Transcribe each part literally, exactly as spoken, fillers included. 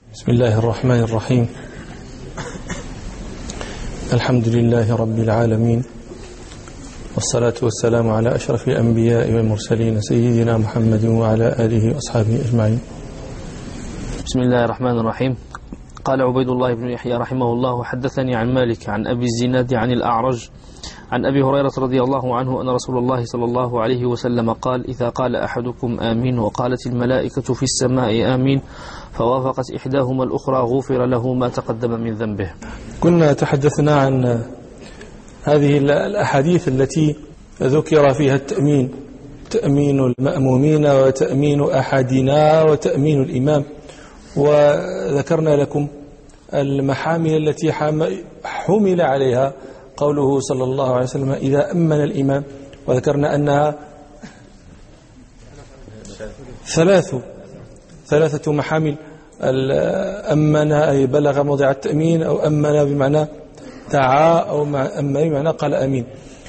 بسم الله الرحمن الرحيم. الحمد لله رب العالمين، والصلاة والسلام على أشرف الأنبياء والمرسلين سيدنا محمد وعلى آله وأصحابه أجمعين. بسم الله الرحمن الرحيم. قال عبيد الله بن يحيى رحمه الله: حدثني عن مالك عن أبي الزناد عن الأعرج عن أبي هريرة رضي الله عنه أن رسول الله صلى الله عليه وسلم قال: إذا قال أحدكم آمين وقالت الملائكة في السماء آمين فوافقت إحداهما الأخرى غفر له ما تقدم من ذنبه. كنا تحدثنا عن هذه الأحاديث التي ذكر فيها التأمين، تأمين المأمومين وتأمين أحدنا وتأمين الإمام، وذكرنا لكم المحامل التي حمل عليها قوله صلى الله عليه وسلم إذا أمن الإمام، وذكرنا أنها ثلاث ثلاثة محامل: أمن أي بلغ موضع التأمين، أو أمن بمعنى دعا، أو أمن بمعنى قال أمين.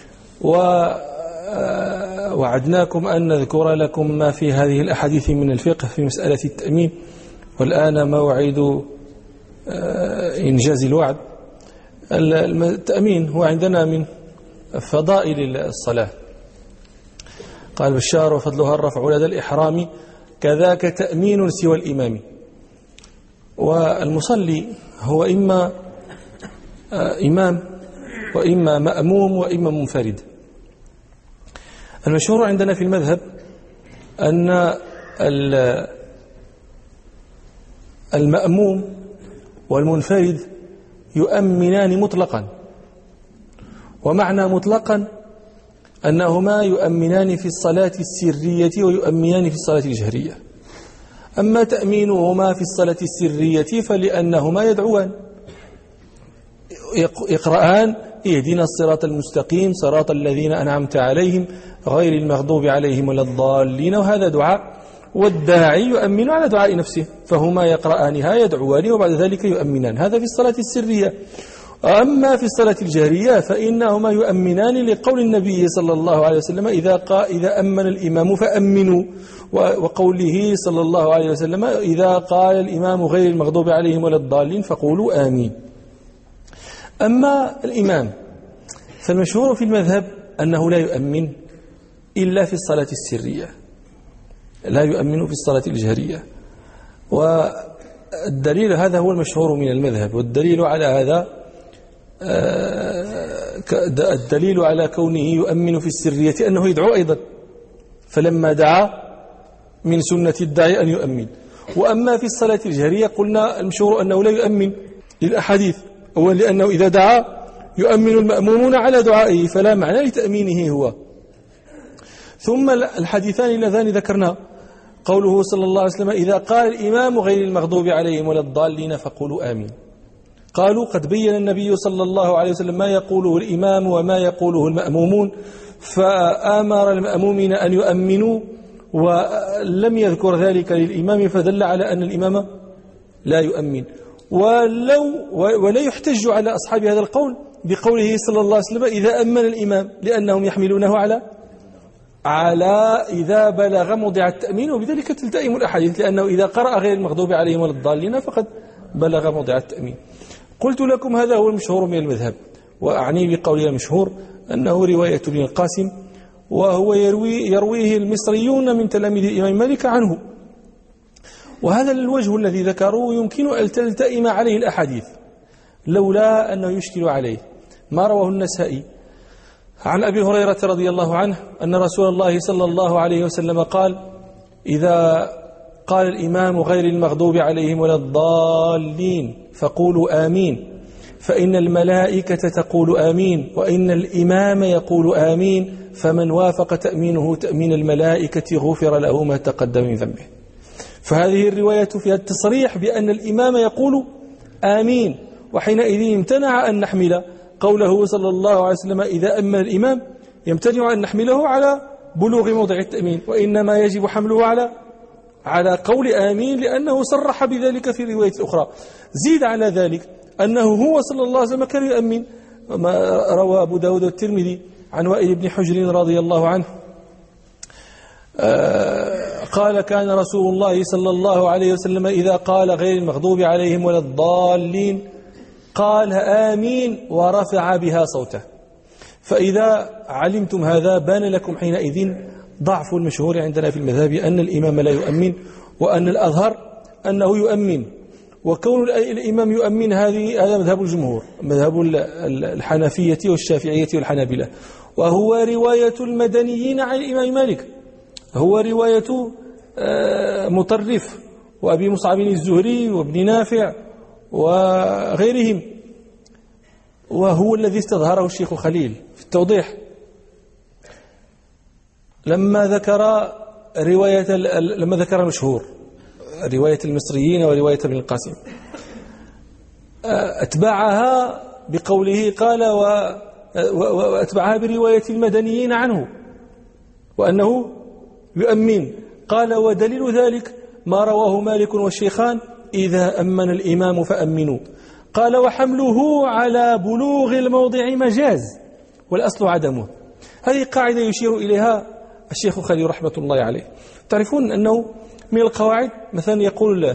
ووعدناكم أن نذكر لكم ما في هذه الأحاديث من الفقه في مسألة التأمين، والآن موعد إنجاز الوعد. التأمين هو عندنا من فضائل الصلاة. قال بشار وفضلها الرفع لدى الإحرام، كذاك تأمين سوى الإمام. والمصلي هو إما إمام وإما مأموم وإما منفرد. المشهور عندنا في المذهب أن المأموم والمنفرد يؤمنان مطلقا، ومعنى مطلقا أنهما يؤمنان في الصلاة السرية ويؤمنان في الصلاة الجهرية. أما تأمينهما في الصلاة السرية فلأنهما يدعوان يقرآن اهدنا الصراط المستقيم صراط الذين أنعمت عليهم غير المغضوب عليهم ولا الضالين، وهذا دعاء، والداعي يؤمن على دعاء نفسه، فهما يقرآنها يدعوان وبعد ذلك يؤمنان. هذا في الصلاة السرية. أما في الصلاة الجهرية فإنهما يؤمنان لقول النبي صلى الله عليه وسلم إذا قا إذا أمن الإمام فأمنوا، وقوله صلى الله عليه وسلم إذا قال الإمام غير المغضوب عليهم ولا الضالين فقولوا آمين. أما الإمام فالمشهور في المذهب أنه لا يؤمن إلا في الصلاة السرية، لا يؤمن في الصلاة الجهرية. والدليل هذا هو المشهور من المذهب، والدليل على هذا الدليل على كونه يؤمن في السرية أنه يدعو أيضا، فلما دعا من سنة الداعي أن يؤمن. وأما في الصلاة الجهرية قلنا المشهور أنه لا يؤمن للأحاديث، أولا لأنه إذا دعا يؤمن المأمومون على دعائه فلا معنى لتأمينه هو. ثم الحديثان اللذان ذكرنا قوله صلى الله عليه وسلم إذا قال الإمام غير المغضوب عليهم ولا الضالين فقولوا آمين. قالوا قد بين النبي صلى الله عليه وسلم ما يقوله الإمام وما يقوله المأمومون، فآمر المأمومين أن يؤمنوا ولم يذكر ذلك للإمام، فدل على أن الإمام لا يؤمن. ولو ولا يحتج على أصحاب هذا القول بقوله صلى الله عليه وسلم إذا أمن الإمام، لأنهم يحملونه على على إذا بلغ موضع التأمين، وبذلك تلتئم الأحاديث، لأنه إذا قرأ غير المغضوب عليهم ولا الضالين فقد بلغ موضع التأمين. قلت لكم هذا هو المشهور من المذهب، وأعني بقولي المشهور أنه رواية ابن القاسم، وهو يروي يرويه المصريون من تلاميذ الإمام مالك عنه. وهذا الوجه الذي ذكروه يمكن أن تلتئم عليه الأحاديث لولا أنه يشكل عليه ما رواه النسائي عن أبي هريرة رضي الله عنه أن رسول الله صلى الله عليه وسلم قال إذا قال الإمام غير المغضوب عليهم ولا الضالين فقولوا آمين، فإن الملائكة تقول آمين، وإن الإمام يقول آمين، فمن وافق تأمينه تأمين الملائكة غفر له ما تقدم من ذنبه. فهذه الرواية فيها التصريح بأن الإمام يقول آمين، وحينئذ امتنع أن نحمل قوله صلى الله عليه وسلم إذا أمن الإمام، يمتنع أن نحمله على بلوغ موضع التأمين، وإنما يجب حمله على على قول آمين، لأنه صرح بذلك في رواية أخرى. زيد على ذلك أنه هو صلى الله عليه وسلم كان يؤمن، ما روى أبو داود والترمذي عن وائل بن حجر رضي الله عنه قال كان رسول الله صلى الله عليه وسلم إذا قال غير المغضوب عليهم ولا الضالين قال آمين ورفع بها صوته. فإذا علمتم هذا بان لكم حينئذ ضعف المشهور عندنا في المذهب أن الإمام لا يؤمن، وأن الأظهر أنه يؤمن. وكون الإمام يؤمن هذه هذا مذهب الجمهور، مذهب الحنفية والشافعية والحنابلة، وهو رواية المدنيين عن الإمام مالك، هو رواية مطرف وأبي مصعب الزهري وابن نافع وغيرهم، وهو الذي استظهره الشيخ خليل في التوضيح لما ذكر رواية لما ذكر المشهور رواية المصريين ورواية ابن القاسم، أتبعها بقوله قال وأتبعها برواية المدنيين عنه وأنه يؤمن. قال ودليل ذلك ما رواه مالك والشيخان إذا أمن الإمام فأمنوا. قال وحمله على بلوغ الموضع مجاز والأصل عدمه. هذه قاعدة يشير إليها الشيخ خليل رحمة الله عليه. تعرفون أنه من القواعد مثلا يقول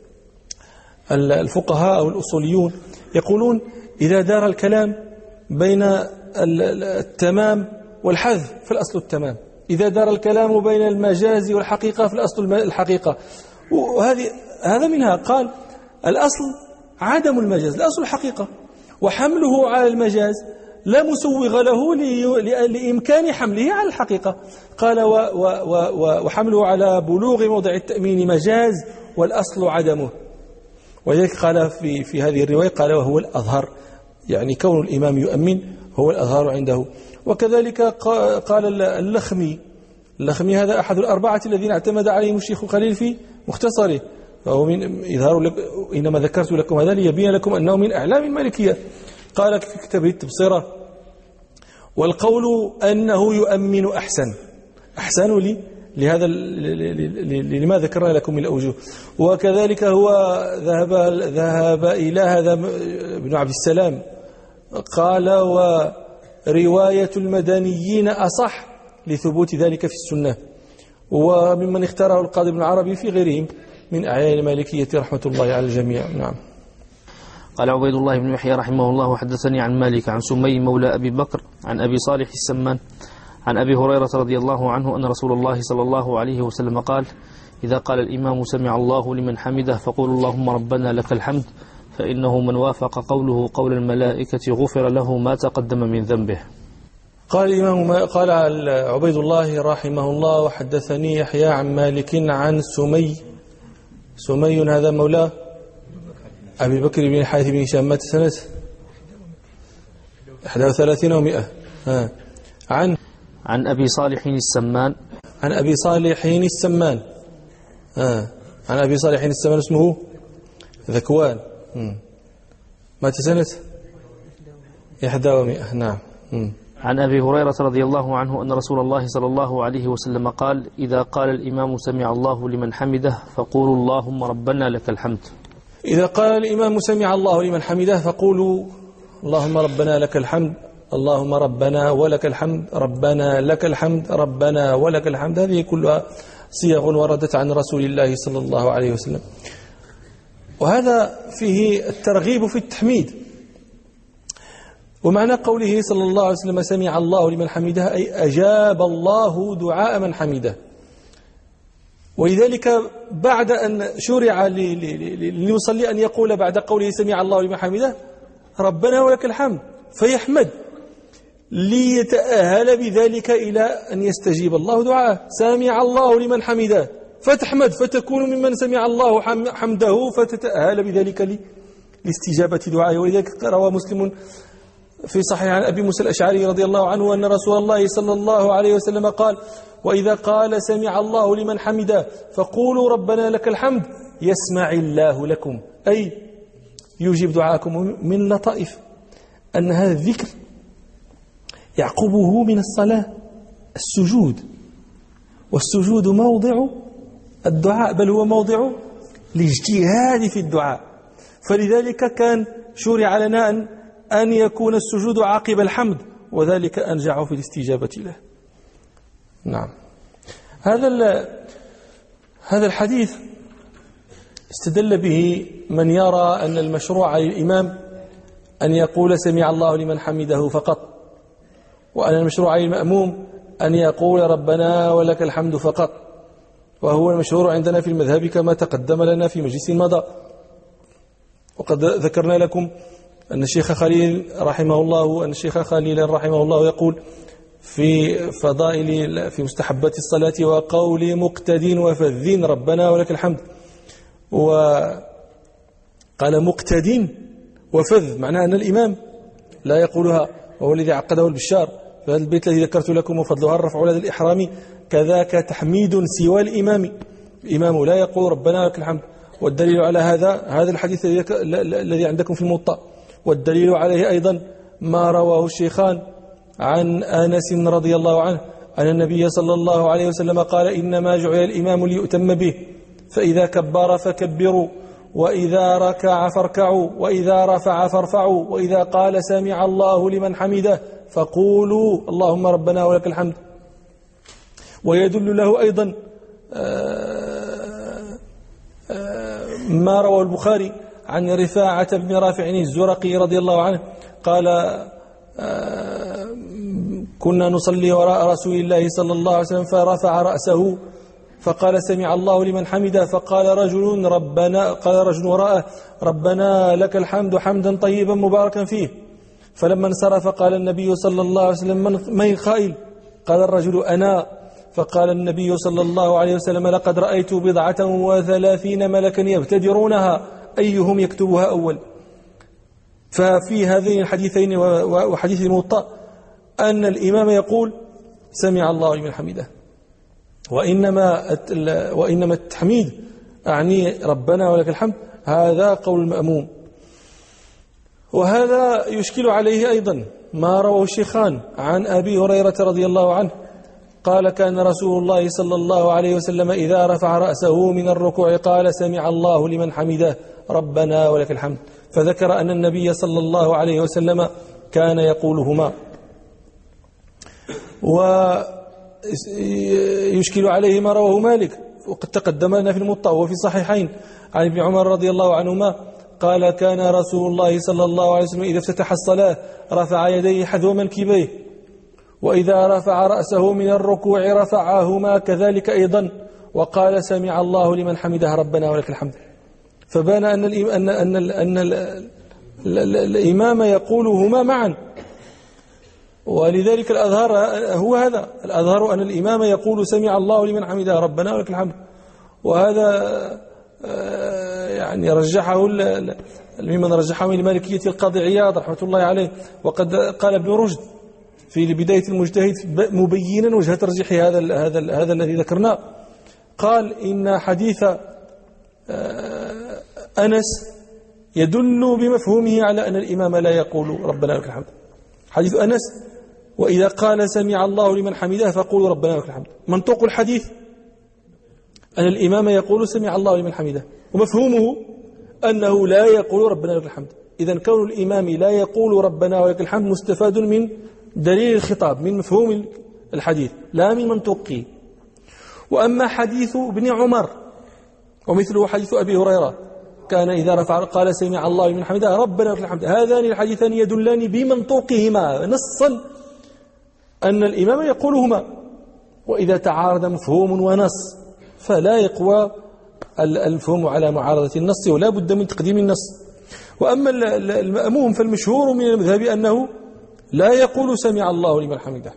الفقهاء أو الأصوليون يقولون إذا دار الكلام بين التمام والحذف فالأصل التمام، إذا دار الكلام بين المجاز والحقيقة فالأصل الحقيقة. وهذه هذا منها قال الأصل عدم المجاز، الأصل الحقيقة، وحمله على المجاز لا مسوغ له لإمكان حمله على الحقيقة. قال و و و وحمله على بلوغ موضع التأمين مجاز والأصل عدمه. ولذلك قال في في هذه الرواية قال وهو الأظهر، يعني كون الإمام يؤمن هو الأظهر عنده. وكذلك قال اللخمي اللخمي هذا أحد الأربعة الذين اعتمد عليهم الشيخ خليل في مختصره، فهو من إظهار لك إنما ذكرت لكم هذا ليبين لكم أنه من أعلام المالكية. قال في كتابه التبصرة والقول أنه يؤمن أحسن أحسن لي لهذا لما ذكرنا لكم من الأوجه. وكذلك هو ذهب ذهب إلى هذا ابن عبد السلام قال ورواية المدنيين أصح لثبوت ذلك في السنة، وممن اختاره القاضي ابن عربي في غيرهم من أعيان المالكية رحمة الله على الجميع. نعم. قال عبيد الله بن يحيى رحمه الله حدثني عن مالك عن سمي مولى أبي بكر عن أبي صالح السمان عن أبي هريرة رضي الله عنه أن رسول الله صلى الله عليه وسلم قال إذا قال الإمام سمع الله لمن حمده فقولوا اللهم ربنا لك الحمد فإنه من وافق قوله قول الملائكة غفر له ما تقدم من ذنبه. قال الإمام قال عبيد الله رحمه الله وحدثني يحيى عن مالك عن سمي سمي هذا مولاه أبي بكر بن حارث بن هشام مات سنة إحدى وثلاثين ومئة ها. عن عن أبي صالح السمان عن أبي صالح السمان ها. عن أبي صالح السمان اسمه ذكوان مات سنة إحدى ومئة. نعم. م. عن أبي هريرة رضي الله عنه أن رسول الله صلى الله عليه وسلم قال إذا قال الإمام سمع الله لمن حمده فقولوا اللهم ربنا لك الحمد. إذا قال الإمام سمع الله لمن حمده فقولوا اللهم ربنا لك الحمد، اللهم ربنا ولك الحمد، ربنا لك الحمد، ربنا ولك الحمد. هذه كلها صيغ وردت عن رسول الله صلى الله عليه وسلم، وهذا فيه الترغيب في التحميد. ومعنى قوله صلى الله عليه وسلم سمع الله لمن حمده أي أجاب الله دعاء من حمده. ولذلك بعد أن شرع للمصلي أن يقول بعد قوله سمع الله لمن حمده ربنا ولك الحمد فيحمد ليتأهل بذلك إلى أن يستجيب الله دعاءه. سمع الله لمن حمده فتحمد فتكون ممن سمع الله حمده فتتأهل بذلك لاستجابة دعائه. ولذلك روى مسلم في صحيح عن أبي موسى الأشعري رضي الله عنه أن رسول الله صلى الله عليه وسلم قال وإذا قال سمع الله لمن حمده فقولوا ربنا لك الحمد يسمع الله لكم، أي يجيب دعاءكم. من لطائف أن هذا الذكر يعقبه من الصلاة السجود، والسجود موضع الدعاء بل هو موضع الاجتهاد في الدعاء. فلذلك كان شرع لنا أن أن يكون السجود عقب الحمد، وذلك أنجع في الاستجابة له. نعم. هذا هذا الحديث استدل به من يرى أن المشروع للإمام أن يقول سمع الله لمن حمده فقط، وأن المشروع للمأموم أن يقول ربنا ولك الحمد فقط، وهو المشهور عندنا في المذهب كما تقدم لنا في مجلس مضى. وقد ذكرنا لكم أن الشيخ خليل رحمه الله أن الشيخ خليل رحمه الله يقول في فضائل في مستحبات الصلاة وقول مقتد وفذ ربنا ولك الحمد، وقال مقتد وفذ معناه أن الإمام لا يقولها، وهو الذي عقده البشار في هذا البيت الذي ذكرت لكم وفضلها الرفع لدى الإحرام كذاك تحميد سوى الإمام، الإمام لا يقول ربنا ولك الحمد. والدليل على هذا هذا الحديث الذي عندكم في الموطأ، والدليل عليه أيضا ما رواه الشيخان عن أنس رضي الله عنه أن النبي صلى الله عليه وسلم قال إنما جعل الإمام ليؤتم به، فإذا كبر فكبروا، وإذا ركع فاركعوا، وإذا رفع فارفعوا، وإذا قال سمع الله لمن حمده فقولوا اللهم ربنا ولك الحمد. ويدل له أيضا ما رواه البخاري عن رفاعة بن رافع الزرقي رضي الله عنه قال كنا نصلي وراء رسول الله صلى الله عليه وسلم فرفع رأسه فقال سمع الله لمن حمده، فقال رجل ربنا قال رجل وراءه ربنا لك الحمد حمدا طيبا مباركا فيه. فلما انصرف قال النبي صلى الله عليه وسلم من خائل؟ قال الرجل أنا. فقال النبي صلى الله عليه وسلم لقد رأيت بضعة وثلاثين ملكا يبتدرونها أيهم يكتبها أول. ففي هذين الحديثين وحديث الموطأ أن الإمام يقول سمع الله لمن حمده، وإنما وإنما التحميد أعني ربنا ولك الحمد هذا قول المأموم. وهذا يشكل عليه أيضا ما رواه الشيخان عن أبي هريرة رضي الله عنه قال كان رسول الله صلى الله عليه وسلم إذا رفع رأسه من الركوع قال سمع الله لمن حمده ربنا ولك الحمد، فذكر أن النبي صلى الله عليه وسلم كان يقولهما. ويشكل عليه ما رواه مالك وقد تقدم لنا في الموطأ وفي الصحيحين عن ابن عمر رضي الله عنهما قال كان رسول الله صلى الله عليه وسلم إذا افتتح الصلاة رفع يديه حذو منكبيه، وإذا رفع رأسه من الركوع رفعهما كذلك أيضا، وقال سمع الله لمن حمده ربنا ولك الحمد. فبان أن أن أن أن الإمام يقولهما معا، ولذلك الأظهر هو هذا، الأظهر أن الإمام يقول سمع الله لمن حمده ربنا ولك الحمد. وهذا يعني رجحه ممن رجحه من المالكية القاضي عياض رحمة الله عليه، وقد قال ابن رشد في بداية المجتهد مبينا وجه ترجيح هذا هذا هذا الذي ذكرناه، قال إن حديث أنس يدل بمفهومه على أن الإمام لا يقول ربنا لك الحمد. حديث أنس وإذا قال سمع الله لمن حمده فقولوا ربنا لك الحمد، منطوق الحديث أن الإمام يقول سمع الله لمن حمده، ومفهومه أنه لا يقول ربنا لك الحمد. إذن كون الإمام لا يقول ربنا ولك الحمد مستفاد من دليل الخطاب، من مفهوم الحديث لا من منطوقه. وأما حديث ابن عمر ومثله حديث أبي هريرة كان إذا رفع قال سمع الله لمن حمده ربنا ولك الحمد، هذان الحديثان يدلان بمنطوقهما نصا أن الإمام يقولهما. وإذا تعارض مفهوم ونص فلا يقوى المفهوم على معارضة النص، ولا بد من تقديم النص. وأما المأموم فالمشهور من المذهب أنه لا يقول سمع الله لمن حمده،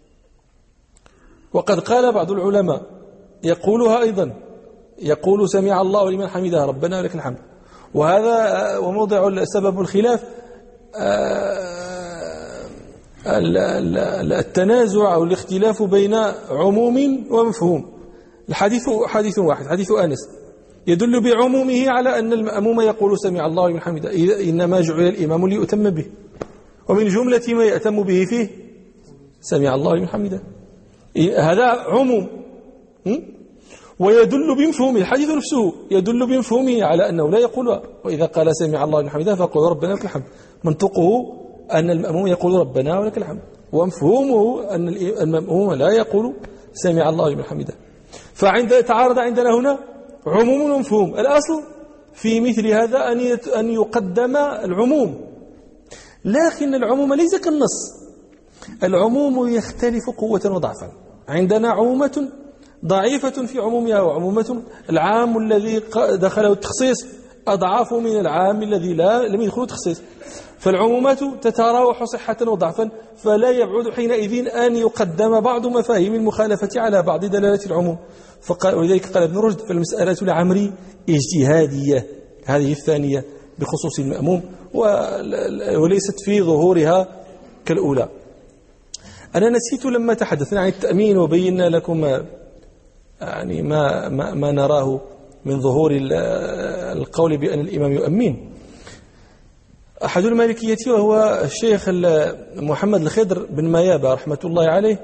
وقد قال بعض العلماء يقولها أيضا، يقول سمع الله لمن حمده ربنا ولك الحمد. وهذا وموضع سبب الخلاف التنازع أو الاختلاف بين عموم ومفهوم. الحديث حديث واحد، حديث أنس يدل بعمومه على أن المأموم يقول سمع الله لمن حمده، إنما جعل الإمام ليؤتم به، ومن جملة ما يأتم به فيه سمع الله لمن حمده، هذا عموم. ويدل بمفهوم الحديث نفسه يدل بمفهومه على أنه لا يقولها، وإذا قال سمع الله لمن حمده فقل ربنا لك الحمد، منطقه أن المأموم يقول ربنا ولك الحمد، ومفهومه أن المأموم لا يقول سمع الله لمن حمده. فعند تعارض عندنا هنا عموم ومفهوم. الأصل في مثل هذا أن أن يقدم العموم، لكن العموم ليس كالنص. العموم يختلف قوة وضعفا. عندنا عمومة ضعيفة في عمومها، وعمومة العام الذي دخله التخصيص أضعاف من العام الذي لا لم يدخله التخصيص. فالعمومات تتراوح صحة وضعفا، فلا يبعد حينئذ أن يقدم بعض مفاهيم المخالفة على بعض دلالة العموم. فقال ولذلك قال ابن رشد: فالمسألة العمري اجتهادية، هذه الثانية بخصوص المأموم، وليست في ظهورها كالأولى. أنا نسيت لما تحدثنا عن التأمين وبينا لكم يعني ما, ما, ما نراه من ظهور القول بأن الإمام يؤمن. أحد المالكية وهو الشيخ محمد الخضر بن ميابة رحمة الله عليه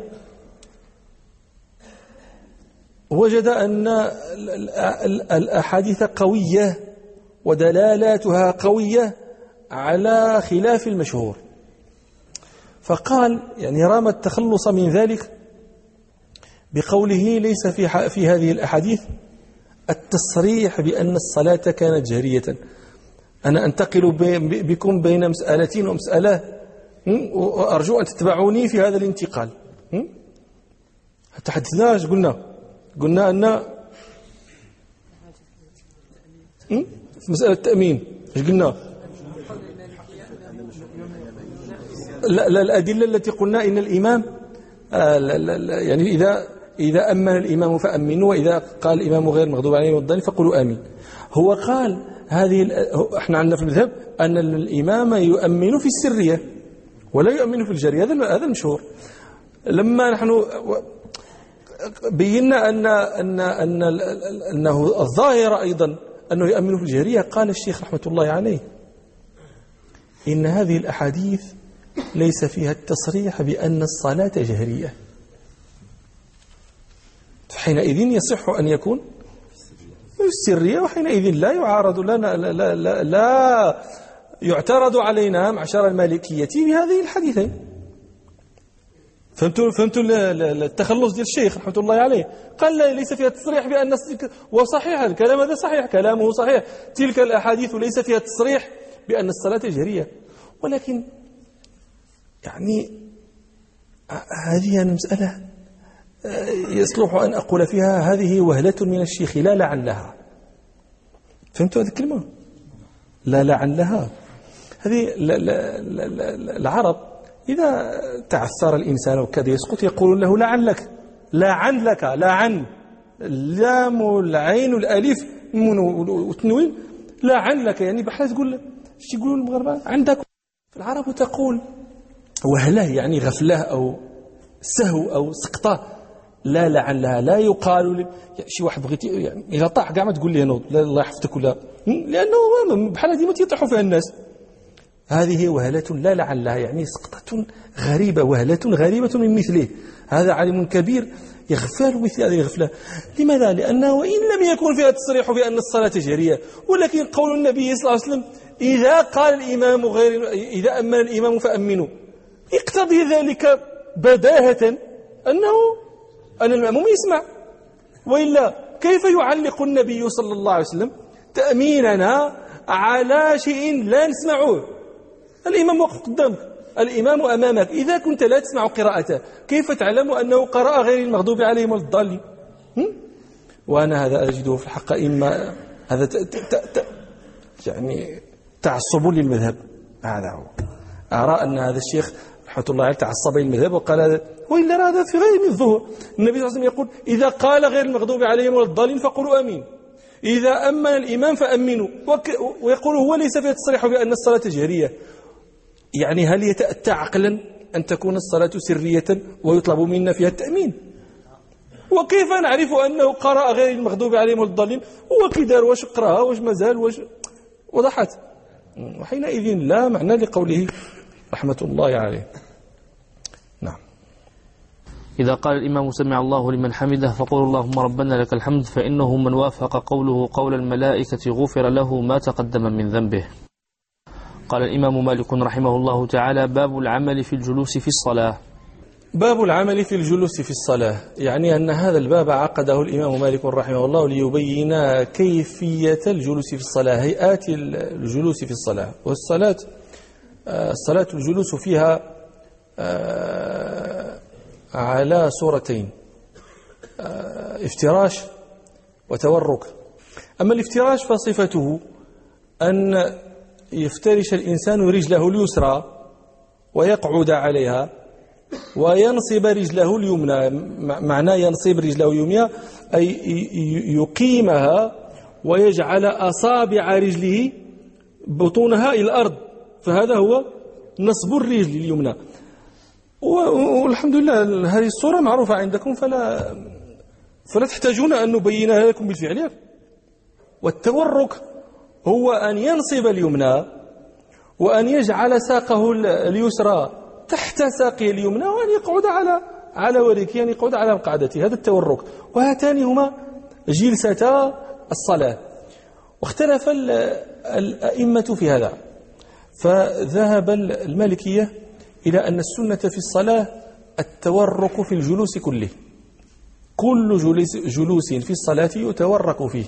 وجد أن الأحاديث قوية ودلالاتها قوية على خلاف المشهور، فقال يعني رام التخلص من ذلك بقوله: ليس في في هذه الأحاديث التصريح بأن الصلاة كانت جهرية. أنا أنتقل بكم بين مسألتين ومسألة، وأرجو أن تتبعوني في هذا الانتقال. تحدثنا ايش قلنا؟ قلنا أن في مسألة التأمين ايش قلنا؟ لا, لا الأدلة التي قلنا إن الإمام آه لا لا لا يعني إذا إذا أمن الإمام فأمنوا، وإذا قال الإمام غير مغضوب عليه والضالين فقولوا آمين. هو قال هذه احنا عندنا في المذهب أن الإمام يؤمن في السرية ولا يؤمن في الجهرية، هذا هذا المشهور. لما نحن بينا أن أن أن أنه الظاهر أيضا أنه يؤمن في الجهرية، قال الشيخ رحمة الله عليه: إن هذه الأحاديث ليس فيها التصريح بأن الصلاة جهرية، حينئذ يصح أن يكون السرية، وحينئذ لا يعارض لنا لا, لا, لا, لا يعترض علينا معشر المالكية بهذه الحديثين. فهمتوا فهمتوا التخلص ديال الشيخ رحمة الله عليه؟ قال لا ليس فيها التصريح بأن، وصحيح الكلام هذا صحيح، كلامه صحيح، تلك الأحاديث ليس فيها التصريح بأن الصلاة جهرية، ولكن يعني هذه المسألة يصلح أن أقول فيها هذه وهلة من الشيخ لا لعلها. فهمتوا هذه الكلمة؟ لا لعلها. هذه لا لا لا لا العرب إذا تعثر الإنسان وكاد يسقط يقول له لعلك، لا عن لك، لا عن، اللام العين الألف والتنوين، لا عن لك، يعني بحال تقول ايش يقولوا المغاربة عندك. العرب تقول وهله يعني غفله أو سهو أو سقطة، لا لعلها، لا يقال لي شي واحد بغيتي يعني إذا طاح كاع ما تقول لي نوض لا الله يحفظك ولا، لأنه بحال هذه ما تيطيحوا فيها الناس. هذه وهلة لا لعلها يعني سقطة غريبة، وهلة غريبة من مثله. هذا عالم كبير يغفل مثل هذه الغفلة. لماذا؟ لأنه وإن لم يكن فيها تصريح بأن الصلاة جهرية، ولكن قول النبي صلى الله عليه وسلم: إذا قال الإمام غير إذا أمن الإمام فأمنوا، يقتضي ذلك بداهة أنه أن المأموم يسمع، وإلا كيف يعلق النبي صلى الله عليه وسلم تأميننا على شيء لا نسمعه؟ الإمام وقف قدامك، الإمام أمامك، إذا كنت لا تسمع قراءته كيف تعلم أنه قرأ غير المغضوب عليهم ولا الضالين؟ وأنا هذا أجده في الحق إما هذا ت ت ت يعني تعصب للمذهب. هذا هو أرى أن هذا الشيخ رحمة الله عليه تعصب للمذهب وقال هذا، وإلا هذا في غير من الظهور. النبي صلى الله عليه وسلم يقول: إذا قال غير المغضوب عليهم ولا الضالين فقولوا آمين، إذا أمن الإمام فأمنوا، ويقول هو ليس فيه تصريح بأن الصلاة جهرية. يعني هل يتأتى عقلا أن تكون الصلاة سرية ويطلب منا فيها التأمين؟ وكيف نعرف أنه قرأ غير المغضوب عليهم ولا الضالين؟ هو كدار واش قرأها واش مازال واش وضحت، وحينئذ لا معنى لقوله رحمة الله عليه. نعم. إذا قال الإمام سمع الله لمن حمده فقولوا اللهم ربنا لك الحمد، فإنه من وافق قوله قول الملائكة غفر له ما تقدم من ذنبه. قال الإمام مالك رحمه الله تعالى: باب العمل في الجلوس في الصلاة. باب العمل في الجلوس في الصلاة، يعني أن هذا الباب عقده الإمام مالك رحمه الله ليبين كيفية الجلوس في الصلاة، هيئات الجلوس في الصلاة. والصلاة الصلاة الجلوس فيها على صورتين، افتراش وتورك. أما الافتراش فصفته أن يفترش الإنسان رجله اليسرى ويقعد عليها وينصب رجله اليمنى. معنى ينصب رجله اليمنى أي يقيمها ويجعل أصابع رجله بطونها إلى الأرض، فهذا هو نصب الرجل اليمنى. والحمد لله هذه الصورة معروفة عندكم، فلا فلا تحتاجون أن نبينها لكم بالفعل. والتورك هو أن ينصب اليمنى وأن يجعل ساقه اليسرى تحت ساقه اليمنى وأن يقعد على على وركه، يعني يقعد على مقعدته. هذا التورك. وهاتان هما جلستا الصلاة. واختلف الأئمة في هذا، فذهب المالكية إلى أن السنة في الصلاة التورك في الجلوس كله، كل جلوس, جلوس في الصلاة يتورك فيه.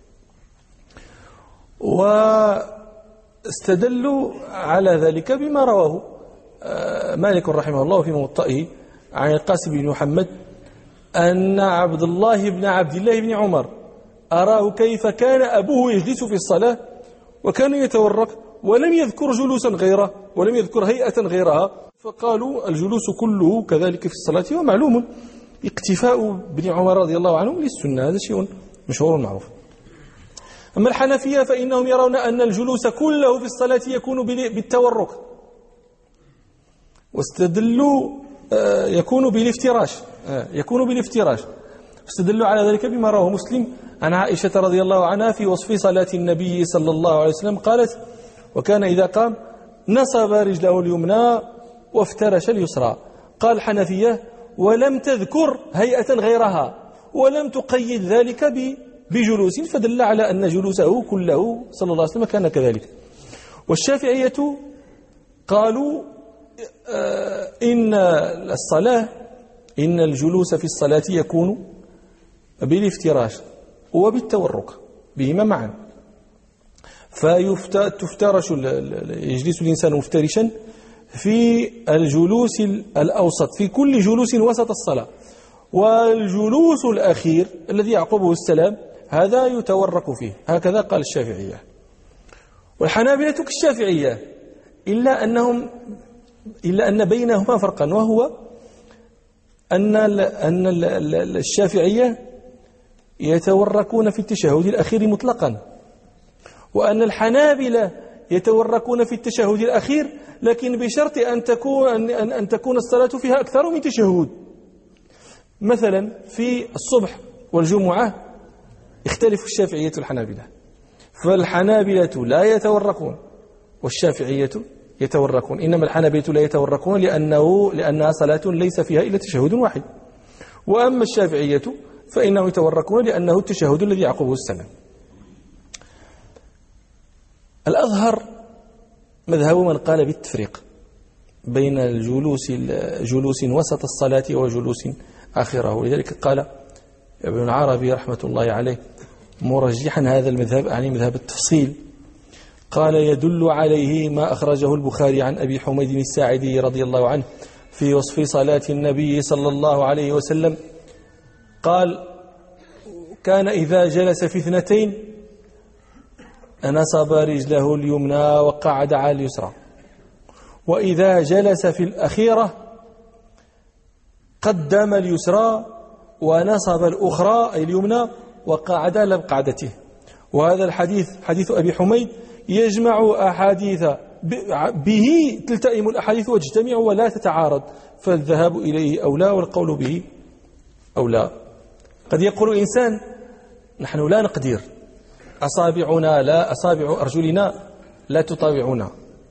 واستدلوا على ذلك بما رواه مالك رحمه الله في موطئه عن القاسم بن محمد أن عبد الله بن عبد الله بن عمر أراه كيف كان أبوه يجلس في الصلاة وكان يتورك ولم يذكر جلوسا غيره ولم يذكر هيئة غيرها، فقالوا الجلوس كله كذلك في الصلاة. ومعلوم اقتفاء ابن عمر رضي الله عنه للسنة، هذا شيء مشهور معروف. أما الحنفية فإنهم يرون أن الجلوس كله في الصلاة يكون بالتورك، واستدلوا يكون بالافتراش يكون بالافتراش استدلوا على ذلك بما رواه مسلم عن عائشة رضي الله عنها في وصف صلاة النبي صلى الله عليه وسلم قالت: وكان إذا قام نصب رجله اليمنى وافترش اليسرى. قال الحنفية: ولم تذكر هيئة غيرها ولم تقيد ذلك بجلوس، فدل على أن جلوسه كله صلى الله عليه وسلم كان كذلك. والشافعية قالوا إن الصلاة إن الجلوس في الصلاة يكون بالافتراش وبالتورك بهما معا، فيفترش يجلس الإنسان مفترشا في الجلوس الأوسط، في كل جلوس وسط الصلاة، والجلوس الأخير الذي يعقبه السلام هذا يتورك فيه. هكذا قال الشافعية. والحنابلة كالشافعية، إلا أنهم إلا أن بينهما فرقا، وهو أن أن الشافعية يتوركون في التشهد الأخير مطلقا، وأن الحنابلة يتوركون في التشهد الأخير لكن بشرط أن تكون أن أن تكون الصلاة فيها أكثر من تشهد. مثلا في الصبح والجمعة يختلف الشافعية والحنابلة، فالحنابلة لا يتوركون والشافعية يتوركون، إنما الحنابلة لا يتوركون لأنه لأنها صلاة ليس فيها إلا تشهد واحد، وأما الشافعية فإنهم يتوركون لأنه التشهد الذي يعقبه السلام. الأظهر مذهب من قال بالتفريق بين الجلوس جلوس وسط الصلاة وجلوس آخره، ولذلك قال ابن العربي رحمة الله عليه مرجحا هذا المذهب، يعني مذهب التفصيل، قال: يدل عليه ما أخرجه البخاري عن أبي حميد الساعدي رضي الله عنه في وصف صلاة النبي صلى الله عليه وسلم. قال: كان إذا جلس في اثنتين نصب رجله اليمنى وقعد على اليسرى، وإذا جلس في الأخيرة قدم اليسرى ونصب الأخرى أي اليمنى وقعد على مقعدته. وهذا الحديث حديث أبي حميد يجمع أحاديث به تلتئم الأحاديث وتجتمع ولا تتعارض، فالذهاب إليه أولى والقول به أولى. قد يقول إنسان: نحن لا نقدر، أصابعنا لا أصابع أرجلنا لا تطاوعنا،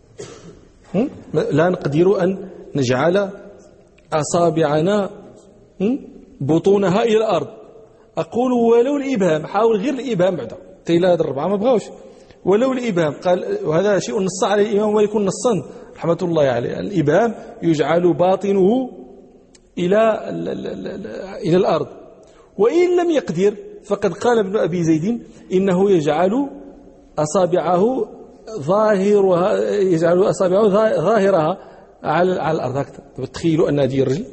لا نقدر أن نجعل أصابعنا بطونها إلى الأرض. أقول: ولو الإبهام، حاول غير الإبهام بعد تيلا هذا الربعة ما بغاوش، ولو الإبهام. قال وهذا شيء نص عليه الإمام مالك نصا رحمة الله عليه: الإبهام يجعل باطنه إلى إلى الأرض. وإن لم يقدر فقد قال ابن أبي زيد إنه يجعل أصابعه ظاهرها يجعل أصابعه ظاهرها على على الأرض هكذا. تخيلوا أن هذه الرجل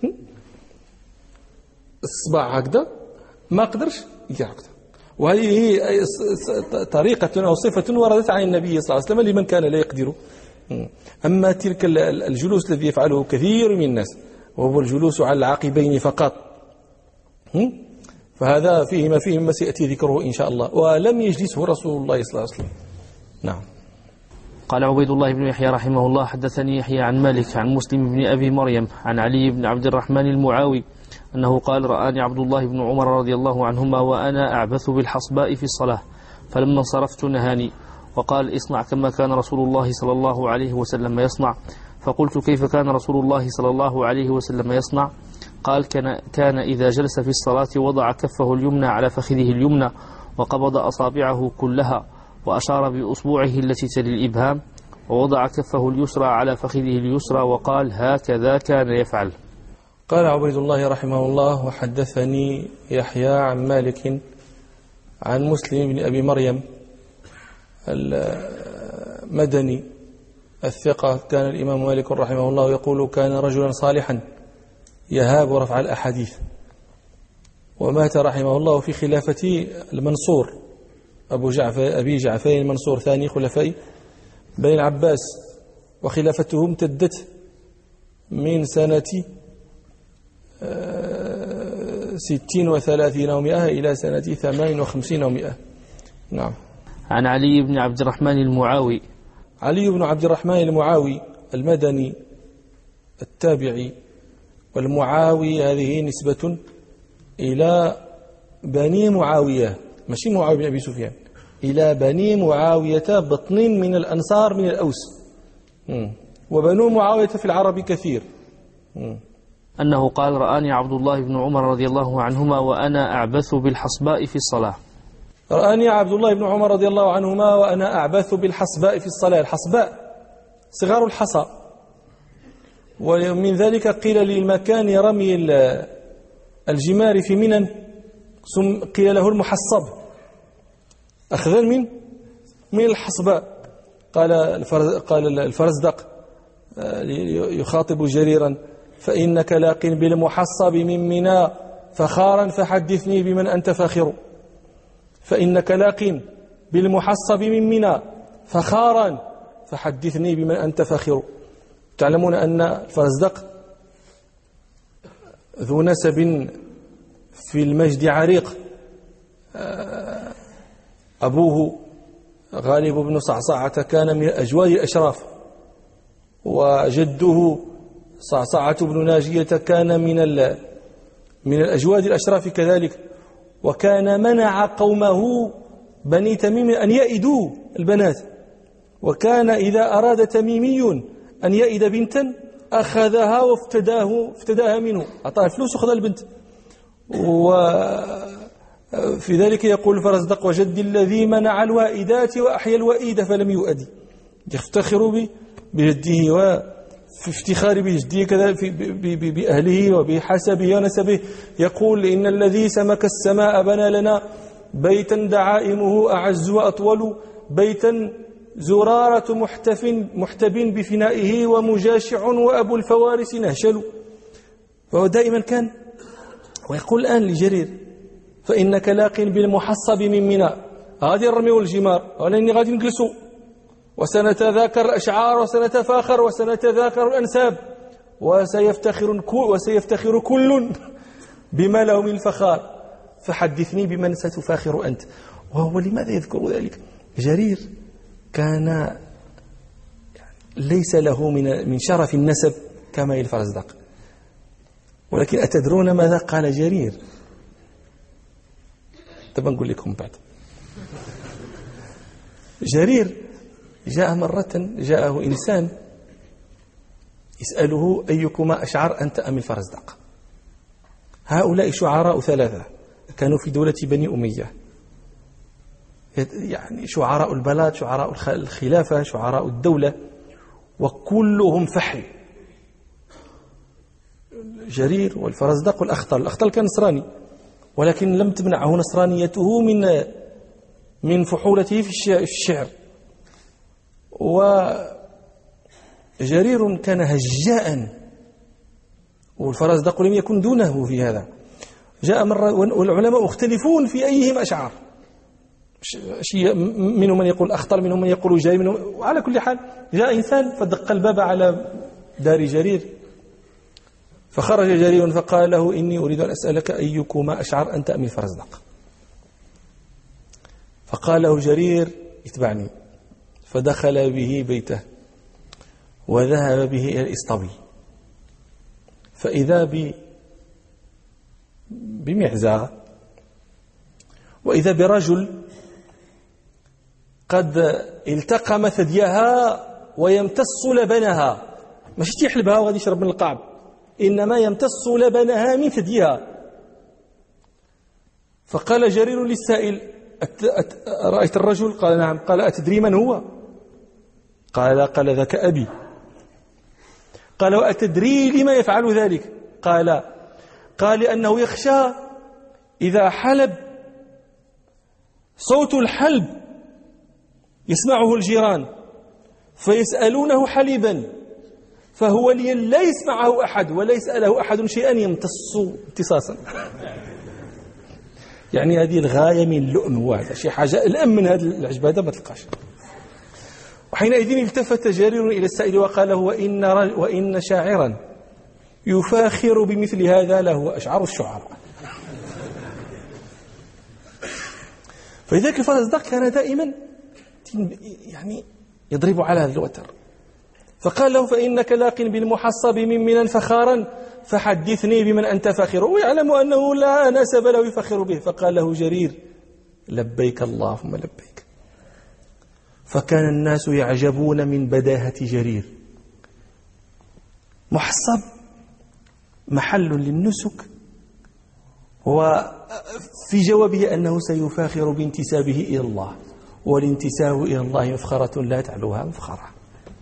الصباع هكذا ما قدرش يدير هكذا. وهذه طريقة أو صفة وردت عن النبي صلى الله عليه وسلم لمن كان لا يقدر. أما تلك الجلوس الذي يفعله كثير من الناس وهو الجلوس على العقبين فقط، فهذا فيه ما فيه ما سيأتي ذكره إن شاء الله، ولم يجلسه رسول الله صلى الله عليه وسلم. نعم. قال عبيد الله بن يحيى رحمه الله حدثني يحيى عن مالك عن مسلم بن أبي مريم عن علي بن عبد الرحمن المعاوي أنه قال رآني عبد الله بن عمر رضي الله عنهما وأنا أعبث بالحصباء في الصلاة فلما انصرفت نهاني وقال اصنع كما كان رسول الله صلى الله عليه وسلم يصنع. فقلت كيف كان رسول الله صلى الله عليه وسلم يصنع؟ قال كان, كان إذا جلس في الصلاة وضع كفه اليمنى على فخذه اليمنى وقبض أصابعه كلها وأشار بأصبعه التي تلي الإبهام ووضع كفه اليسرى على فخذه اليسرى وقال هكذا كان يفعل. قال عبيد الله رحمه الله وحدثني يحيى عن مالك عن مسلم بن أبي مريم المدني الثقة. كان الإمام مالك رحمه الله يقول كان رجلا صالحا يهاب رفع الأحاديث، ومات رحمه الله في خلافة المنصور أبو جعفر أبي جعفر المنصور ثاني خلفاء بني العباس، وخلافته امتدت من سنة ستين وثلاثين ومئة إلى سنة ثمان وخمسين ومئة. نعم. عن علي بن عبد الرحمن المعاوي. علي بن عبد الرحمن المعاوي المدني التابعي، والمعاوي هذه نسبة إلى بني معاوية، ماشي معاوية بن أبي سفيان، إلى بني معاوية بطن من الأنصار من الأوس. وبنو معاوية في العرب كثير. أنه قال رآني عبد الله بن عمر رضي الله عنهما وأنا أعبث بالحصباء في الصلاة. رآني عبد الله بن عمر رضي الله عنهما وأنا أعبث بالحصباء في الصلاة. الحصباء صغار الحصى، ومن ذلك قيل للمكان رمي الجمار في منى قيل له المحصب أخذا من من الحصباء. قال قال الفرزدق يخاطب جريرا فإنك لاق بالمحصب من منى فخارا فحدثني بمن أنت فاخر. فإنك لاق بالمحصب من منى فخارا فحدثني بمن أنت فاخر. تعلمون أن الفرزدق ذو نسب في المجد عريق. أبوه غالب بن صعصعة كان من أجواد الأشراف، وجده صعصعة بن ناجية كان من من الأجواد الأشراف كذلك، وكان منع قومه بني تميم أن يئدوا البنات، وكان إذا أراد تميمي أن يئد بنتا أخذها وافتداه افتداها منه، أعطاها فلوس وخذها البنت. وفي ذلك يقول الفرزدق وجد الذي منع الوائدات وأحيا الوئيد فلم يؤدي. يفتخر بجده وفي افتخار بجده كذا بأهله وبحسبه ونسبه. يقول إن الذي سمك السماء بنى لنا بيتا دعائمه أعز وأطول، بيتا زرارة محتف محتب بفنائه ومجاشع وأبو الفوارس نهشل. فهو دائما كان ويقول الآن لجرير فإنك لاق بالمحصب من منى، غادي نرميو الجمار ولاني غادي نجلسوا وسنتذاكر الأشعار وسنتفاخر وسنتذاكر الأنساب وسيفتخر وسيفتخر كل بما له من الفخار، فحدثني بمن ستفاخر أنت. وهو لماذا يذكر ذلك؟ جرير كان ليس له من من شرف النسب كما الفرزدق، ولكن أتدرون ماذا قال جرير؟ طبعا نقول لكم بعد. جرير جاء مرة جاءه إنسان يسأله أيكما أشعر أنت أم الفرزدق؟ هؤلاء شعراء ثلاثة كانوا في دولة بني أمية، يعني شعراء البلاد، شعراء الخلافة، شعراء الدولة، وكلهم فحل. جرير والفرزدق والأخطل. الأخطل كان نصراني، ولكن لم تمنعه نصرانيته من من فحولته في الشعر. وجرير كان هجاء، والفرزدق لم يكن دونه في هذا. جاء مرة والعلماء مختلفون في أيهم أشعر، منهم من يقول أخطل، منهم من يقول جرير، منهم. وعلى كل حال جاء إنسان فدق الباب على دار جرير، فخرج جرير فقال له: إني أريد أن أسألك أيكما أشعر أنت أم الفرزدق؟ فقال له جرير: اتبعني. فدخل به بيته وذهب به إلى الإسطبل، فإذا ب بمعزة، وإذا برجل قد التقم ثديها ويمتص لبنها، ماشي تيحلبها وغادي يشرب من القعب، إنما يمتص لبنها من ثديها. فقال جرير للسائل: رأيت الرجل؟ قال: نعم. قال: أتدري من هو؟ قال: قال: ذاك أبي. قال: وأتدري لما يفعل ذلك؟ قال: قال: لأنه يخشى إذا حلب صوت الحلب يسمعه الجيران فيسألونه حليبا، فهو لا يسمعه أحد ولا يسأله أحد شيئا يمتص امتصاصا. يعني هذه الغاية من اللؤم، وهذا شيء حاجة الأم من هذه العجبة هذا ما تلقاش. وحينئذ التفت جرير إلى السائل وقال: وإن, وإن شاعرا يفاخر بمثل هذا له أشعر الشعراء. فلذلك الفرزدق كان دائما يعني يضرب على هذا الوتر. فقال له: فإنك لاق بالمحصب من منن فخارا، فحدثني بمن أنت فاخر. ويعلم أنه لا نسب له يفخر به. فقال له جرير: لبيك اللهم لبيك. فكان الناس يعجبون من بداهة جرير. محصب محل للنسك، وفي جوابه أنه سيفاخر بانتسابه إلى الله، والانتساب إلى الله مفخرة لا تعلوها مفخرة.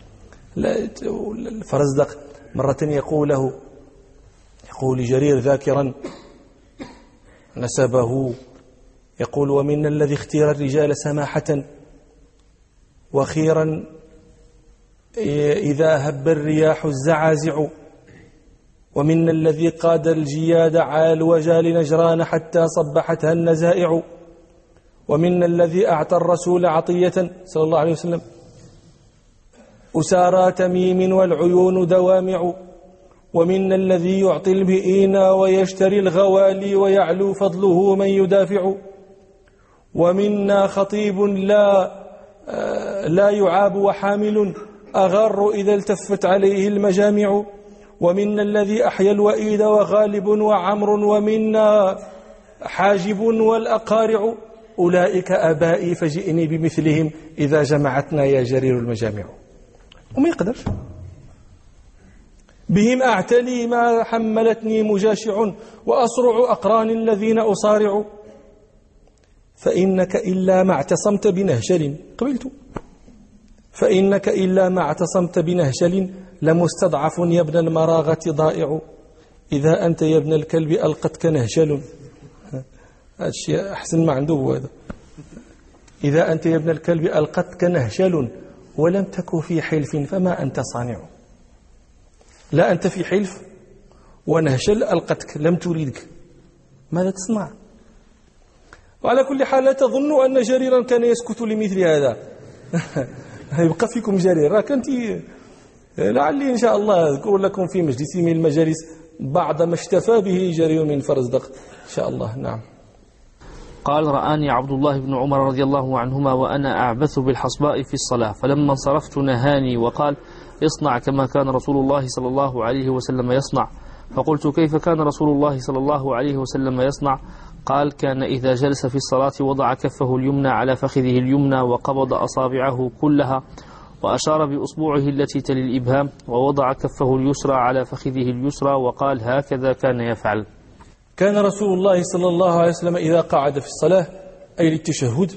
الفرزدق مرة يقول له يقول جرير ذاكرا نسبه، يقول: ومن الذي اختير الرجال سماحة، وخيرا إذا هب الرياح الزعازع، ومن الذي قاد الجياد عال وجال نجران حتى صبحتها النزائع، ومن الذي أعطى الرسول عطية صلى الله عليه وسلم أسارى تميم والعيون دوامع، ومن الذي يعطي البئين ويشتري الغوالي ويعلو فضله من يدافع، ومنا خطيب لا لا يعاب وحامل أغر إذا التفت عليه المجامع، ومنا الذي أحيا الوئيد وغالب وعمر، ومنا حاجب والأقارع، أولئك أبائي فجئني بمثلهم إذا جمعتنا يا جرير المجامع. وما يقدرش بهم أعتلي ما حملتني مجاشع، وأصرع أقران الذين أصارع، فإنك إلا ما اعتصمت بنهشل قبلت فإنك إلا ما اعتصمت بنهشل لمستضعف يا ابن المراغة ضائع، إذا أنت يا ابن الكلب ألقتك نهشل. هذا الشيء أحسن ما عنده هذا. إذا أنت يا ابن الكلب ألقتك نهشل ولم تكن في حلف فما أنت صانع. لا أنت في حلف ونهشل ألقتك لم تريدك، ماذا تصنع؟ وعلى كل حال لا تظن أن جريرا كان يسكت لمثل هذا. يبقى فيكم جرير. راك أنت لعلي إن شاء الله أذكر لكم في مجلس من المجالس بعض ما اشتفى به جرير من فرزدق إن شاء الله. نعم. قال: رآني عبد الله بن عمر رضي الله عنهما وأنا أعبث بالحصباء في الصلاة، فلما انصرفت نهاني وقال: اصنع كما كان رسول الله صلى الله عليه وسلم يصنع. فقلت: كيف كان رسول الله صلى الله عليه وسلم يصنع؟ قال: كان إذا جلس في الصلاة وضع كفه اليمنى على فخذه اليمنى وقبض أصابعه كلها وأشار بأصبعه التي تلي الإبهام، ووضع كفه اليسرى على فخذه اليسرى وقال: هكذا كان يفعل. كان رسول الله صلى الله عليه وسلم إذا قعد في الصلاة أي للتشهد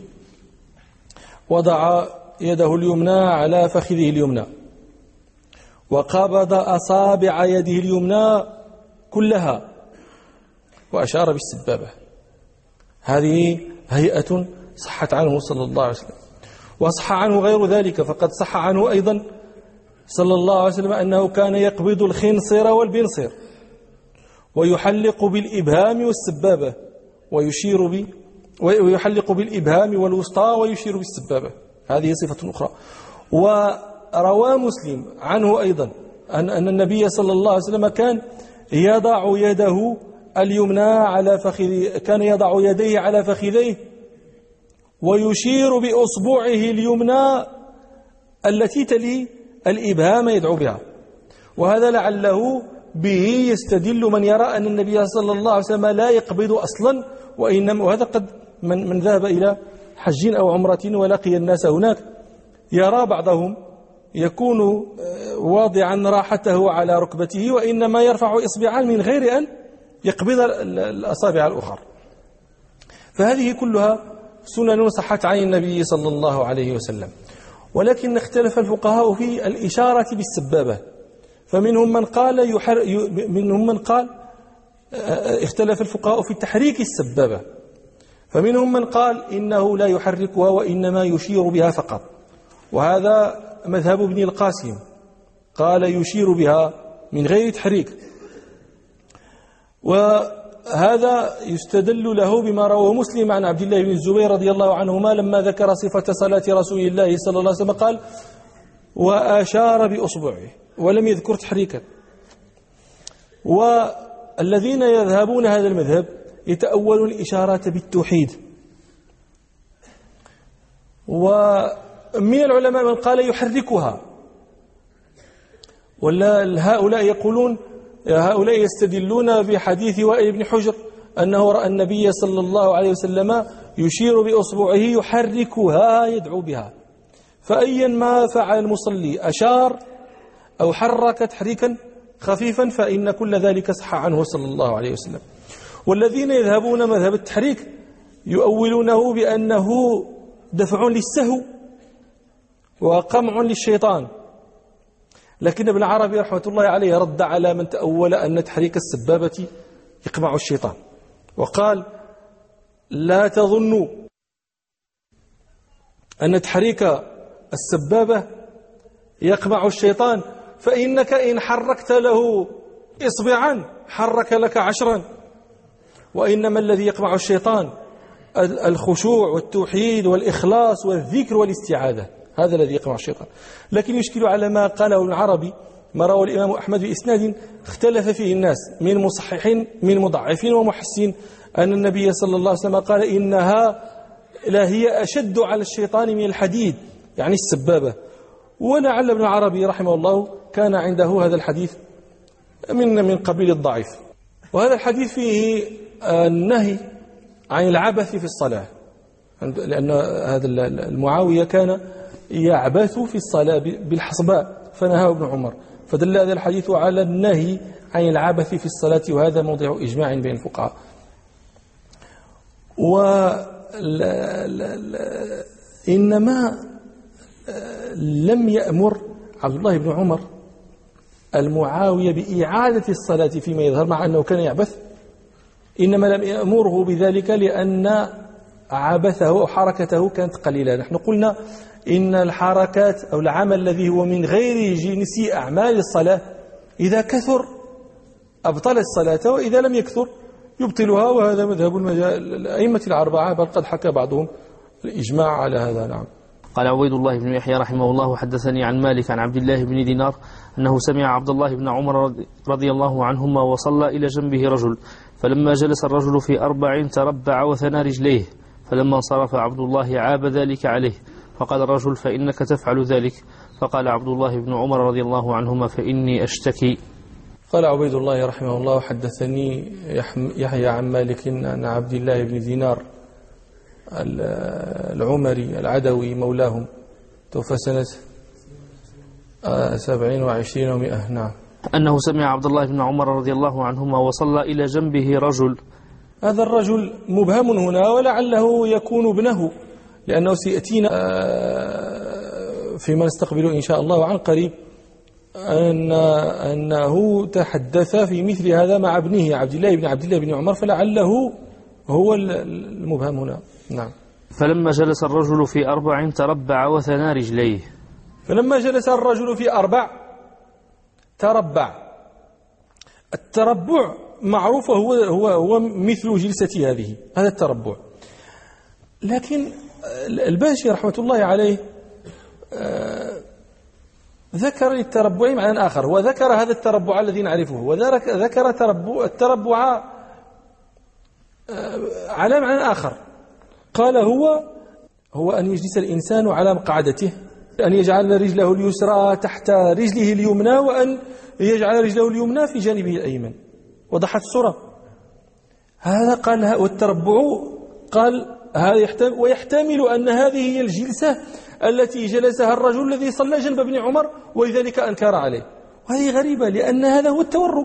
وضع يده اليمنى على فخذه اليمنى وقبض أصابع يده اليمنى كلها، وأشار بالسبابة. هذه هيئة صحت عنه صلى الله عليه وسلم. وصح عنه غير ذلك، فقد صح عنه أيضا صلى الله عليه وسلم أنه كان يقبض الخنصر والبنصر ويحلق بالإبهام والسبابة ويشير ب ويحلق بالإبهام والوسطى ويشير بالسبابة. هذه صفة أخرى. وروى مسلم عنه أيضا أن أن النبي صلى الله عليه وسلم كان يضع يده اليمنى على فخذ كان يضع يديه على فخذيه ويشير بأصبعه اليمنى التي تلي الإبهام يدعو بها. وهذا لعله به يستدل من يرى أن النبي صلى الله عليه وسلم لا يقبض أصلا، وإنما وهذا قد من, من ذهب إلى حج أو عمرة ولقي الناس هناك يرى بعضهم يكون واضعا راحته على ركبته وإنما يرفع إصبعان من غير أن يقبض الأصابع الأخرى. فهذه كلها سنن صحت عن النبي صلى الله عليه وسلم. ولكن اختلف الفقهاء في الإشارة بالسبابة، فمنهم من قال يحر منهم من قال اختلف الفقهاء في تحريك السبابة، فمنهم من قال إنه لا يحركها وإنما يشير بها فقط، وهذا مذهب ابن القاسم، قال يشير بها من غير تحريك. وهذا يستدل له بما رواه مسلم عن عبد الله بن الزبير رضي الله عنهما لما ذكر صفة صلاة رسول الله صلى الله عليه وسلم قال وأشار بأصبعه ولم يذكر تحريكا. والذين يذهبون هذا المذهب يتأولون الإشارة بالتوحيد، ومن العلماء من قال يحركها، ولا هؤلاء يقولون هؤلاء يستدلون بحديث وائل بن حجر أنه رأى النبي صلى الله عليه وسلم يشير بأصبعه يحركها يدعو بها. فأيا ما فعل المصلي أشار أو حرك تحريكا خفيفا فإن كل ذلك صح عنه صلى الله عليه وسلم. والذين يذهبون مذهب التحريك يؤولونه بأنه دفع للسهو وقمع للشيطان، لكن ابن عربي رحمة الله عليه رد على من تأول أن تحريك السبابة يقمع الشيطان، وقال لا تظنوا أن تحريك السبابة يقمع الشيطان، فإنك إن حركت له إصبعا حرك لك عشرا، وإنما الذي يقمع الشيطان الخشوع والتوحيد والإخلاص والذكر والاستعاذة، هذا الذي يقمع الشيطان. لكن يشكل على ما قاله ابن عربي ما روى الإمام أحمد بإسناد اختلف فيه الناس من مصححين من مضعفين ومحسين أن النبي صلى الله عليه وسلم قال إنها لا هي أشد على الشيطان من الحديد، يعني السبابة. ولعل ابن عربي رحمه الله كان عنده هذا الحديث من من قبيل الضعيف. وهذا الحديث فيه النهي عن العبث في الصلاة، لأن هذا المعاوية كان يعبث في الصلاة بالحصباء فنهاه ابن عمر، فدل هذا الحديث على النهي عن العبث في الصلاة، وهذا موضع إجماع بين الفقهاء. وإنما لم يأمر عبد الله بن عمر المعاوية بإعادة الصلاة فيما يظهر مع أنه كان يعبث، إنما لم يأمره بذلك لأن عبثه أو حركته كانت قليلة. نحن قلنا إن الحركات أو العمل الذي هو من غير جنس أعمال الصلاة إذا كثر أبطل الصلاة، وإذا لم يكثر يبطلها، وهذا مذهب الأئمة الأربعة، بل قد حكى بعضهم الإجماع على هذا. نعم. قال عبيد الله بن يحيى رحمه الله حدثني عن مالك عن عبد الله بن دينار أنه سمع عبد الله بن عمر رضي الله عنهما وصلى إلى جنبه رجل، فلما جلس الرجل في أربع تربع وثنى رجليه، فلما انصرف عبد الله عاب ذلك عليه، فقال الرجل فإنك تفعل ذلك، فقال عبد الله بن عمر رضي الله عنهما فإني أشتكي. قال عبيد الله رحمه الله حدثني يحيى عن مالك عن عبد الله بن دينار العمري العدوي مولاهم، توفى سنة سبعين وعشرين ومئة. نعم. أنه سمع عبد الله بن عمر رضي الله عنهما وصلى إلى جنبه رجل. هذا الرجل مبهم هنا، ولعله يكون ابنه، لأنه سيأتينا فيما نستقبله إن شاء الله عن قريب أن أنه تحدث في مثل هذا مع ابنه عبد الله بن عبد الله بن عمر، فلعله هو المبهم هنا. نعم. فلما جلس الرجل في أربع تربع وثنى رجليه. فلما جلس الرجل في أربع تربع. التربع معروف هو هو هو مثل جلسة هذه، هذا التربع. لكن الباشي رحمة الله عليه ذكر للتربع معنى آخر، وذكر هذا التربع الذي نعرفه، وذكر تربع التربع على معنى آخر. قال هو هو أن يجلس الإنسان على مقعدته، أن يجعل رجله اليسرى تحت رجله اليمنى، وأن يجعل رجله اليمنى في جانبه الأيمن. وضحت الصورة. هذا قال، والتربع قال هذا يحتمل، ويحتمل أن هذه هي الجلسة التي جلسها الرجل الذي صلى جنب ابن عمر ولذلك أنكر عليه. وهذه غريبة، لأن هذا هو التورك.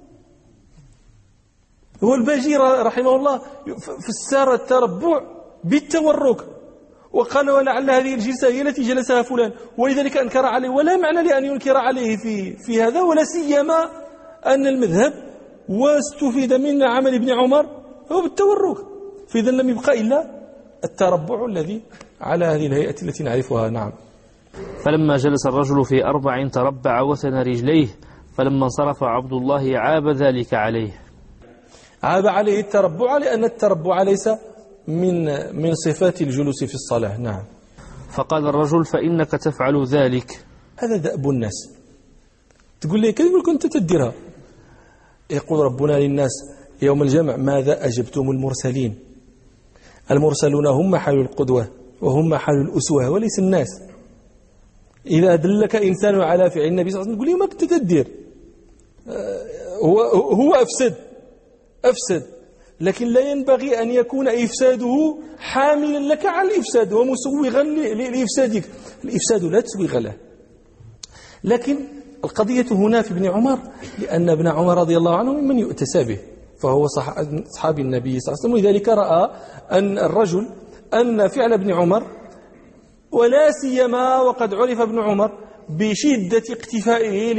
هو الباجي رحمه الله فسر التربع بالتورك، وقال ولعل هذه الجلسة هي التي جلسها فلان ولذلك أنكر عليه، ولا معنى لأن ينكر عليه في في هذا، ولا سيما أن المذهب واستفيد من عمل ابن عمر هو بالتورك، فإذا لم يبقى إلا التربع الذي على هذه الهيئة التي نعرفها. نعم. فلما جلس الرجل في أربع تربع وثنى رجليه، فلما انصرف عبد الله عاب ذلك عليه. عاب عليه التربع لأن التربع ليس من من صفات الجلوس في الصلاة. نعم. فقال الرجل فإنك تفعل ذلك. هذا دأب الناس. تقول لي كيف كنت تديرها؟ يقول ربنا للناس يوم الجمع ماذا أجبتم المرسلين؟ المرسلون هم محل القدوة وهم محل الأسوة وليس الناس. إذا دلك إنسان على فعل النبي صلى الله عليه وسلم تقول لي ما كنت تدير، هو هو أفسد أفسد لكن لا ينبغي أن يكون إفساده حاملا لك على الإفساد ومسوغا لإفسادك. الإفساد لا تسوغ له. لكن القضية هنا في ابن عمر لأن ابن عمر رضي الله عنه ممن يؤتسى به، فهو صحابي النبي صلى الله عليه وسلم، ولذلك رأى أن الرجل أن فعل ابن عمر، ولا سيما وقد عرف ابن عمر بشدة اقتفائه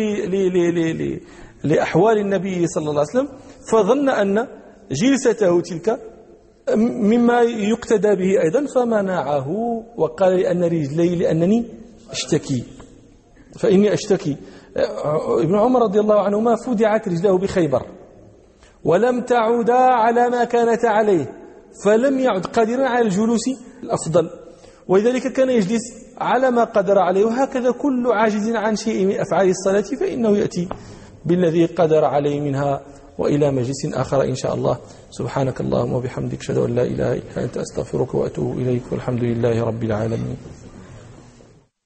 لأحوال النبي صلى الله عليه وسلم، فظن أن جلسته تلك مما يقتدى به أيضا، فمنعه وقال لأن رجلي لأنني أشتكي فإني أشتكي. ابن عمر رضي الله عنهما فدعت رجله بخيبر ولم تعودا على ما كانت عليه، فلم يعد قادرا على الجلوس الأفضل، ولذلك كان يجلس على ما قدر عليه. وهكذا كل عاجز عن شيء من أفعال الصلاة فإنه يأتي بالذي قدر عليه منها. وإلى مجلس آخر إن شاء الله. سبحانك اللهم وبحمدك أشهد أن لا إله إلا أنت أستغفرك وأتوب إليك، والحمد لله رب العالمين.